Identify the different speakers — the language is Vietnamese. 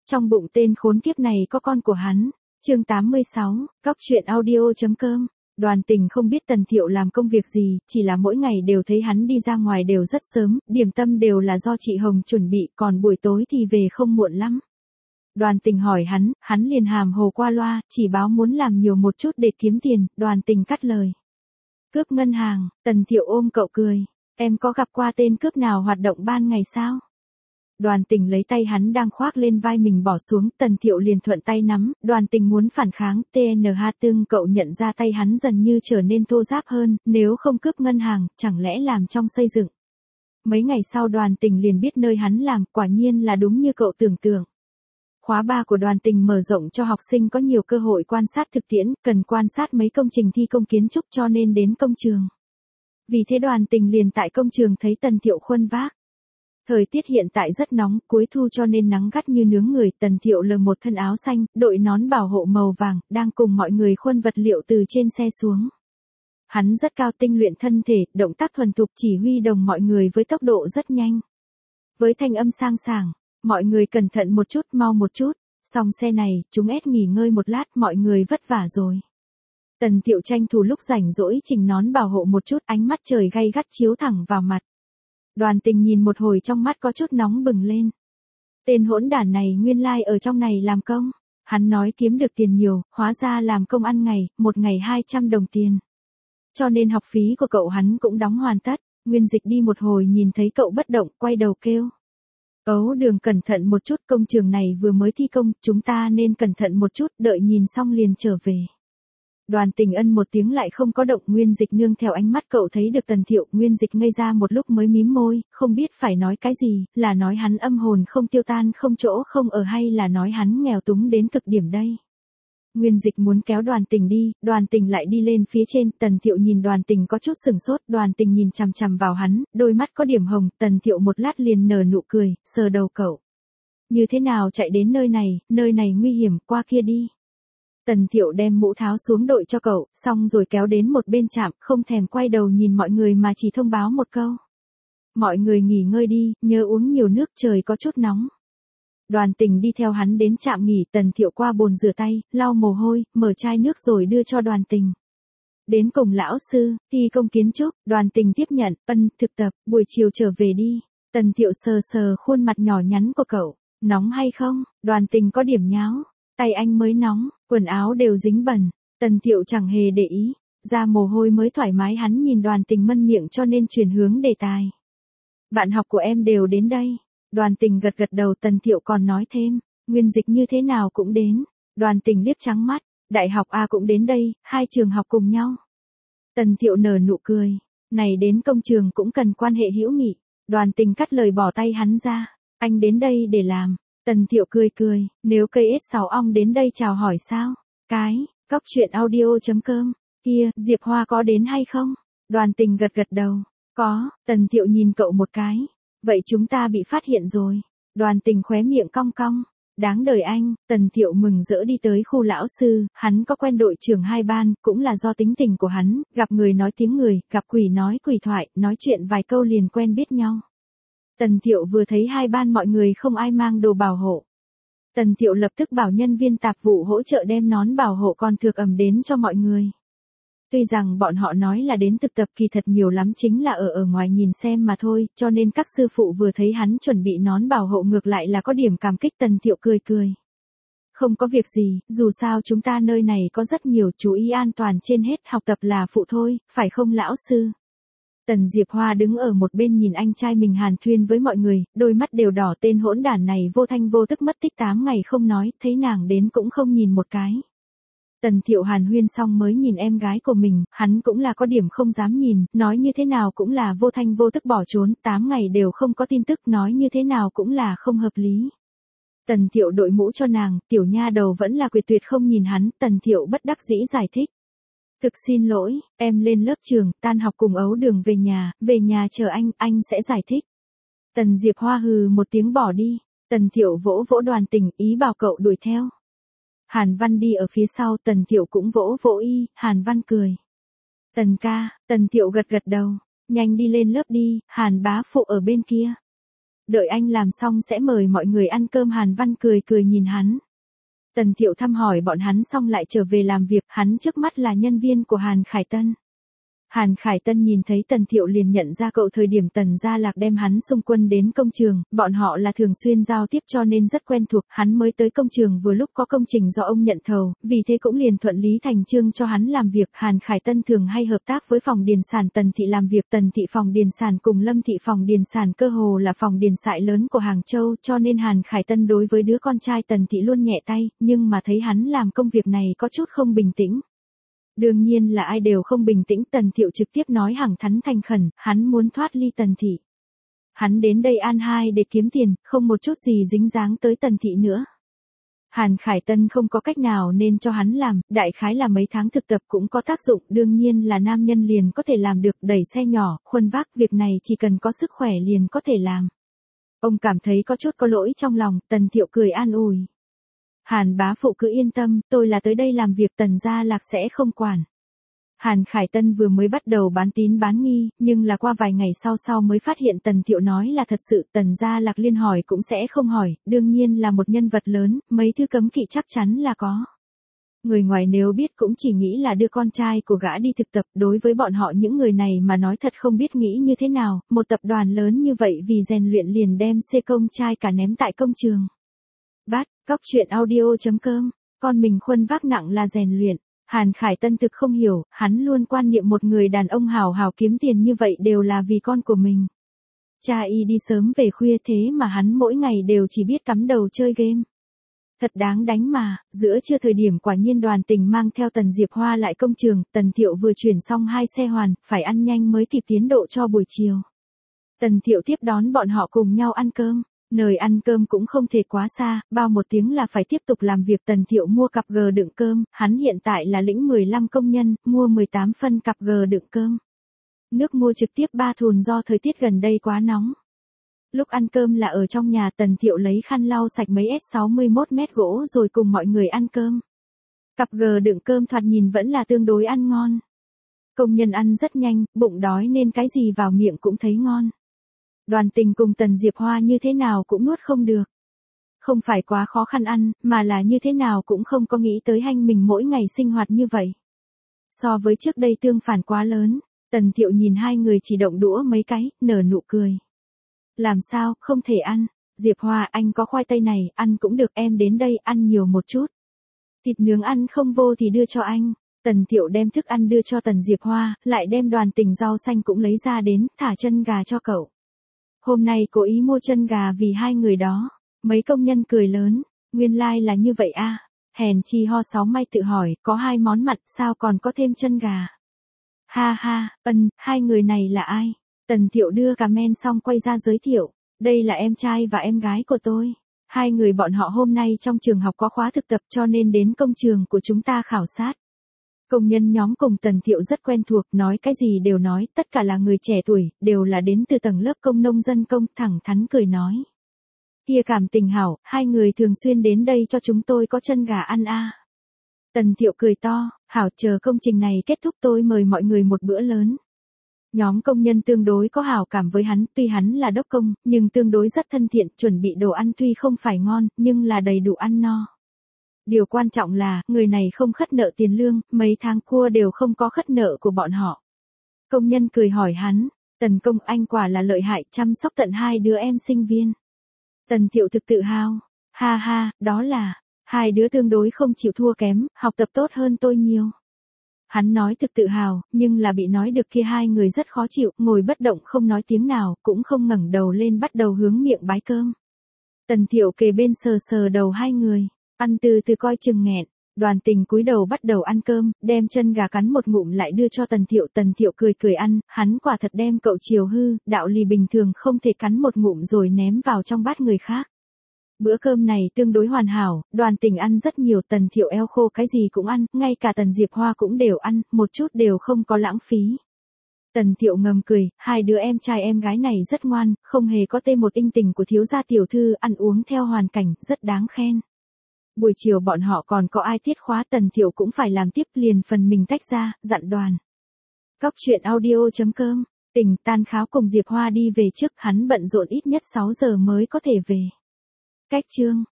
Speaker 1: Trong bụng tên khốn kiếp này có con của hắn. Chương 86, Cóc truyện audio.com. Đoàn Tình không biết Tần Thiệu làm công việc gì, chỉ là mỗi ngày đều thấy hắn đi ra ngoài đều rất sớm, điểm tâm đều là do chị Hồng chuẩn bị, còn buổi tối thì về không muộn lắm. Đoàn Tình hỏi hắn liền hàm hồ qua loa, chỉ báo muốn làm nhiều một chút để kiếm tiền. Đoàn Tình cắt lời. Cướp ngân hàng. Tần Thiệu ôm cậu cười. Em có gặp qua tên cướp nào hoạt động ban ngày sao? Đoàn Tình lấy tay hắn đang khoác lên vai mình bỏ xuống, Tần Thiệu liền thuận tay nắm. Đoàn Tình muốn phản kháng, TNH tương cậu nhận ra tay hắn dần như trở nên thô ráp hơn, nếu không cướp ngân hàng, chẳng lẽ làm trong xây dựng. Mấy ngày sau Đoàn Tình liền biết nơi hắn làm, quả nhiên là đúng như cậu tưởng tượng. Khóa 3 của Đoàn Tình mở rộng cho học sinh có nhiều cơ hội quan sát thực tiễn, cần quan sát mấy công trình thi công kiến trúc cho nên đến công trường. Vì thế Đoàn Tình liền tại công trường thấy Tần Thiệu khuân vác. Thời tiết hiện tại rất nóng, cuối thu cho nên nắng gắt như nướng người. Tần Thiệu lờ một thân áo xanh, đội nón bảo hộ màu vàng, đang cùng mọi người khuân vật liệu từ trên xe xuống. Hắn rất cao, tinh luyện thân thể, động tác thuần thục, chỉ huy đồng mọi người với tốc độ rất nhanh. Với thanh âm sang sảng, mọi người cẩn thận một chút, mau một chút, xong xe này, chúng ép nghỉ ngơi một lát, mọi người vất vả rồi. Tần Thiệu tranh thủ lúc rảnh rỗi chỉnh nón bảo hộ một chút, ánh mắt trời gay gắt chiếu thẳng vào mặt. Đoàn Tình nhìn một hồi trong mắt có chút nóng bừng lên. Tên hỗn đản này nguyên lai ở trong này làm công. Hắn nói kiếm được tiền nhiều, hóa ra làm công ăn ngày, một ngày 200 đồng tiền. Cho nên học phí của cậu hắn cũng đóng hoàn tất. Nguyên Dịch đi một hồi nhìn thấy cậu bất động, quay đầu kêu. Ấu Đường cẩn thận một chút, công trường này vừa mới thi công, chúng ta nên cẩn thận một chút, đợi nhìn xong liền trở về. Đoàn Tình ân một tiếng lại không có động. Nguyên Dịch nương theo ánh mắt cậu thấy được Tần Thiệu. Nguyên Dịch ngây ra một lúc mới mím môi, không biết phải nói cái gì, là nói hắn âm hồn không tiêu tan không chỗ không ở hay là nói hắn nghèo túng đến cực điểm đây. Nguyên Dịch muốn kéo Đoàn Tình đi, Đoàn Tình lại đi lên phía trên. Tần Thiệu nhìn Đoàn Tình có chút sừng sốt, Đoàn Tình nhìn chằm chằm vào hắn, đôi mắt có điểm hồng. Tần Thiệu một lát liền nở nụ cười, sờ đầu cậu. Như thế nào chạy đến nơi này nguy hiểm, qua kia đi. Tần Thiệu đem mũ tháo xuống đội cho cậu, xong rồi kéo đến một bên trạm, không thèm quay đầu nhìn mọi người mà chỉ thông báo một câu. Mọi người nghỉ ngơi đi, nhớ uống nhiều nước, trời có chút nóng. Đoàn Tình đi theo hắn đến trạm nghỉ. Tần Thiệu qua bồn rửa tay, lau mồ hôi, mở chai nước rồi đưa cho Đoàn Tình. Đến cùng lão sư, thi công kiến trúc. Đoàn Tình tiếp nhận, thực tập, buổi chiều trở về đi. Tần Thiệu sờ sờ khuôn mặt nhỏ nhắn của cậu. Nóng hay không? Đoàn Tình có điểm nháo. Tay anh mới nóng, quần áo đều dính bẩn. Tần Thiệu chẳng hề để ý, ra mồ hôi mới thoải mái. Hắn nhìn Đoàn Tình mân miệng cho nên chuyển hướng đề tài. Bạn học của em đều đến đây. Đoàn Tình gật gật đầu. Tần Thiệu còn nói thêm, Nguyên Dịch như thế nào cũng đến. Đoàn Tình liếc trắng mắt, đại học A cũng đến đây, hai trường học cùng nhau. Tần Thiệu nở nụ cười, này đến công trường cũng cần quan hệ hữu nghị. Đoàn Tình cắt lời bỏ tay hắn ra, anh đến đây để làm. Tần Thiệu cười, nếu cây S6 ong đến đây chào hỏi sao? Cóc truyện audio.com, kia, Diệp Hoa có đến hay không? Đoàn Tình gật gật đầu, có. Tần Thiệu nhìn cậu một cái, vậy chúng ta bị phát hiện rồi. Đoàn Tình khóe miệng cong cong, đáng đời anh. Tần Thiệu mừng rỡ đi tới khu lão sư, hắn có quen đội trưởng hai ban, cũng là do tính tình của hắn, gặp người nói tiếng người, gặp quỷ nói quỷ thoại, nói chuyện vài câu liền quen biết nhau. Tần Thiệu vừa thấy hai ban mọi người không ai mang đồ bảo hộ. Tần Thiệu lập tức bảo nhân viên tạp vụ hỗ trợ đem nón bảo hộ còn thược ẩm đến cho mọi người. Tuy rằng bọn họ nói là đến thực tập, kỳ thật nhiều lắm chính là ở ngoài nhìn xem mà thôi, cho nên các sư phụ vừa thấy hắn chuẩn bị nón bảo hộ ngược lại là có điểm cảm kích. Tần Thiệu cười. Không có việc gì, dù sao chúng ta nơi này có rất nhiều, chú ý an toàn trên hết, học tập là phụ thôi, phải không lão sư? Tần Diệp Hoa đứng ở một bên nhìn anh trai mình hàn thuyên với mọi người, đôi mắt đều đỏ. Tên hỗn đản này vô thanh vô tức mất tích 8 ngày không nói, thấy nàng đến cũng không nhìn một cái. Tần Thiệu hàn huyên xong mới nhìn em gái của mình, hắn cũng là có điểm không dám nhìn, nói như thế nào cũng là vô thanh vô tức bỏ trốn, 8 ngày đều không có tin tức, nói như thế nào cũng là không hợp lý. Tần Thiệu đội mũ cho nàng, tiểu nha đầu vẫn là quyết tuyệt không nhìn hắn. Tần Thiệu bất đắc dĩ giải thích. Thực xin lỗi, em lên lớp trường, tan học cùng Ấu Đường về nhà chờ anh sẽ giải thích. Tần Diệp Hoa hừ một tiếng bỏ đi. Tần Thiệu vỗ vỗ Đoàn Tình, ý bảo cậu đuổi theo. Hàn Văn đi ở phía sau, Tần Thiệu cũng vỗ vỗ y. Hàn Văn cười. Tần ca. Tần Thiệu gật gật đầu, nhanh đi lên lớp đi, Hàn bá phụ ở bên kia. Đợi anh làm xong sẽ mời mọi người ăn cơm. Hàn Văn cười cười nhìn hắn. Tần Thiệu thăm hỏi bọn hắn xong lại trở về làm việc, hắn trước mắt là nhân viên của Hàn Khải Tân. Hàn Khải Tân nhìn thấy Tần Thiệu liền nhận ra cậu. Thời điểm Tần Gia Lạc đem hắn xung quân đến công trường, bọn họ là thường xuyên giao tiếp cho nên rất quen thuộc. Hắn mới tới công trường vừa lúc có công trình do ông nhận thầu, vì thế cũng liền thuận lý thành chương cho hắn làm việc. Hàn Khải Tân thường hay hợp tác với phòng điền sản Tần Thị làm việc. Tần Thị phòng điền sản cùng Lâm Thị phòng điền sản cơ hồ là phòng điền sại lớn của Hàng Châu, cho nên Hàn Khải Tân đối với đứa con trai Tần Thị luôn nhẹ tay, nhưng mà thấy hắn làm công việc này có chút không bình tĩnh. Đương nhiên là ai đều không bình tĩnh. Tần Thiệu trực tiếp nói thẳng thắn thành khẩn, hắn muốn thoát ly Tần Thị. Hắn đến đây An Hai để kiếm tiền, không một chút gì dính dáng tới Tần Thị nữa. Hàn Khải Tân không có cách nào nên cho hắn làm, đại khái là mấy tháng thực tập cũng có tác dụng. Đương nhiên là nam nhân liền có thể làm được, đẩy xe nhỏ, khuân vác, việc này chỉ cần có sức khỏe liền có thể làm. Ông cảm thấy có chút có lỗi trong lòng. Tần Thiệu cười an ủi. Hàn bá phụ cứ yên tâm, tôi là tới đây làm việc, Tần Gia Lạc sẽ không quản. Hàn Khải Tân vừa mới bắt đầu bán tín bán nghi, nhưng là qua vài ngày sau mới phát hiện Tần Thiệu nói là thật sự. Tần Gia Lạc liên hỏi cũng sẽ không hỏi, đương nhiên là một nhân vật lớn, mấy thứ cấm kỵ chắc chắn là có. Người ngoài nếu biết cũng chỉ nghĩ là đưa con trai của gã đi thực tập. Đối với bọn họ những người này mà nói thật không biết nghĩ như thế nào, một tập đoàn lớn như vậy vì rèn luyện liền đem xê công trai cả ném tại công trường. Bát, cóc truyện audio.com, con mình khuân vác nặng là rèn luyện. Hàn Khải Tân thực không hiểu, hắn luôn quan niệm một người đàn ông hào hào kiếm tiền như vậy đều là vì con của mình. Cha y đi sớm về khuya thế mà hắn mỗi ngày đều chỉ biết cắm đầu chơi game. Thật đáng đánh mà. Giữa trưa thời điểm quả nhiên Đoàn Tình mang theo Tần Diệp Hoa lại công trường. Tần Thiệu vừa chuyển xong 2 xe hoàn, phải ăn nhanh mới kịp tiến độ cho buổi chiều. Tần Thiệu tiếp đón bọn họ cùng nhau ăn cơm. Nơi ăn cơm cũng không thể quá xa, bao 1 tiếng là phải tiếp tục làm việc. Tần Thiệu mua cặp G đựng cơm, hắn hiện tại là lĩnh 15 công nhân, mua 18 phân cặp G đựng cơm. Nước mua trực tiếp 3 thùng do thời tiết gần đây quá nóng. Lúc ăn cơm là ở trong nhà. Tần Thiệu lấy khăn lau sạch mấy S61 mét gỗ rồi cùng mọi người ăn cơm. Cặp G đựng cơm thoạt nhìn vẫn là tương đối ăn ngon. Công nhân ăn rất nhanh, bụng đói nên cái gì vào miệng cũng thấy ngon. Đoàn Tình cùng Tần Diệp Hoa như thế nào cũng nuốt không được. Không phải quá khó khăn ăn, mà là như thế nào cũng không có nghĩ tới anh mình mỗi ngày sinh hoạt như vậy. So với trước đây tương phản quá lớn. Tần Thiệu nhìn hai người chỉ động đũa mấy cái, nở nụ cười. Làm sao, không thể ăn. Diệp Hoa, anh có khoai tây này, ăn cũng được, em đến đây, ăn nhiều một chút. Thịt nướng ăn không vô thì đưa cho anh. Tần Thiệu đem thức ăn đưa cho Tần Diệp Hoa, lại đem Đoàn Tình rau xanh cũng lấy ra đến, thả chân gà cho cậu. Hôm nay cố ý mua chân gà vì hai người đó. Mấy công nhân cười lớn, nguyên lai là như vậy a. Hèn chi Ho Sáu May tự hỏi, có 2 món mặn sao còn có thêm chân gà. Ha ha, hai người này là ai? Tần Thiệu đưa cà men xong quay ra giới thiệu, đây là em trai và em gái của tôi. Hai người bọn họ hôm nay trong trường học có khóa thực tập cho nên đến công trường của chúng ta khảo sát. Công nhân nhóm cùng Tần Thiệu rất quen thuộc, nói cái gì đều nói, tất cả là người trẻ tuổi, đều là đến từ tầng lớp công nông dân công, thẳng thắn cười nói. Kia cảm tình hảo, hai người thường xuyên đến đây cho chúng tôi có chân gà ăn a. Tần Thiệu cười to, hảo, chờ công trình này kết thúc tôi mời mọi người một bữa lớn. Nhóm công nhân tương đối có hảo cảm với hắn, tuy hắn là đốc công, nhưng tương đối rất thân thiện, chuẩn bị đồ ăn tuy không phải ngon, nhưng là đầy đủ ăn no. Điều quan trọng là, người này không khất nợ tiền lương, mấy tháng cua đều không có khất nợ của bọn họ. Công nhân cười hỏi hắn, Tần công anh quả là lợi hại, chăm sóc tận 2 đứa em sinh viên. Tần Thiệu thực tự hào, ha ha, đó là, 2 đứa tương đối không chịu thua kém, học tập tốt hơn tôi nhiều. Hắn nói thực tự hào, nhưng là bị nói được kia hai người rất khó chịu, ngồi bất động không nói tiếng nào, cũng không ngẩng đầu lên bắt đầu hướng miệng bái cơm. Tần Thiệu kề bên sờ sờ đầu hai người, ăn từ từ coi chừng nghẹn. Đoàn Tình cúi đầu bắt đầu ăn cơm, đem chân gà cắn một ngụm lại đưa cho Tần Thiệu. Tần Thiệu cười cười ăn, hắn quả thật đem cậu chiều hư, đạo lý bình thường không thể cắn một ngụm rồi ném vào trong bát người khác. Bữa cơm này tương đối hoàn hảo, Đoàn Tình ăn rất nhiều, Tần Thiệu eo khô cái gì cũng ăn, ngay cả Tần Diệp Hoa cũng đều ăn, một chút đều không có lãng phí. Tần Thiệu ngầm cười, 2 đứa em trai em gái này rất ngoan, không hề có tê một tinh tình của thiếu gia tiểu thư, ăn uống theo hoàn cảnh, rất đáng khen. Buổi chiều bọn họ còn có ai tiết khóa, Tần Thiệu cũng phải làm tiếp, liền phần mình tách ra, dặn Đoàn. Cóc truyện audio.com Tình tan kháo cùng Diệp Hoa đi về trước, hắn bận rộn ít nhất 6 giờ mới có thể về. Cách chương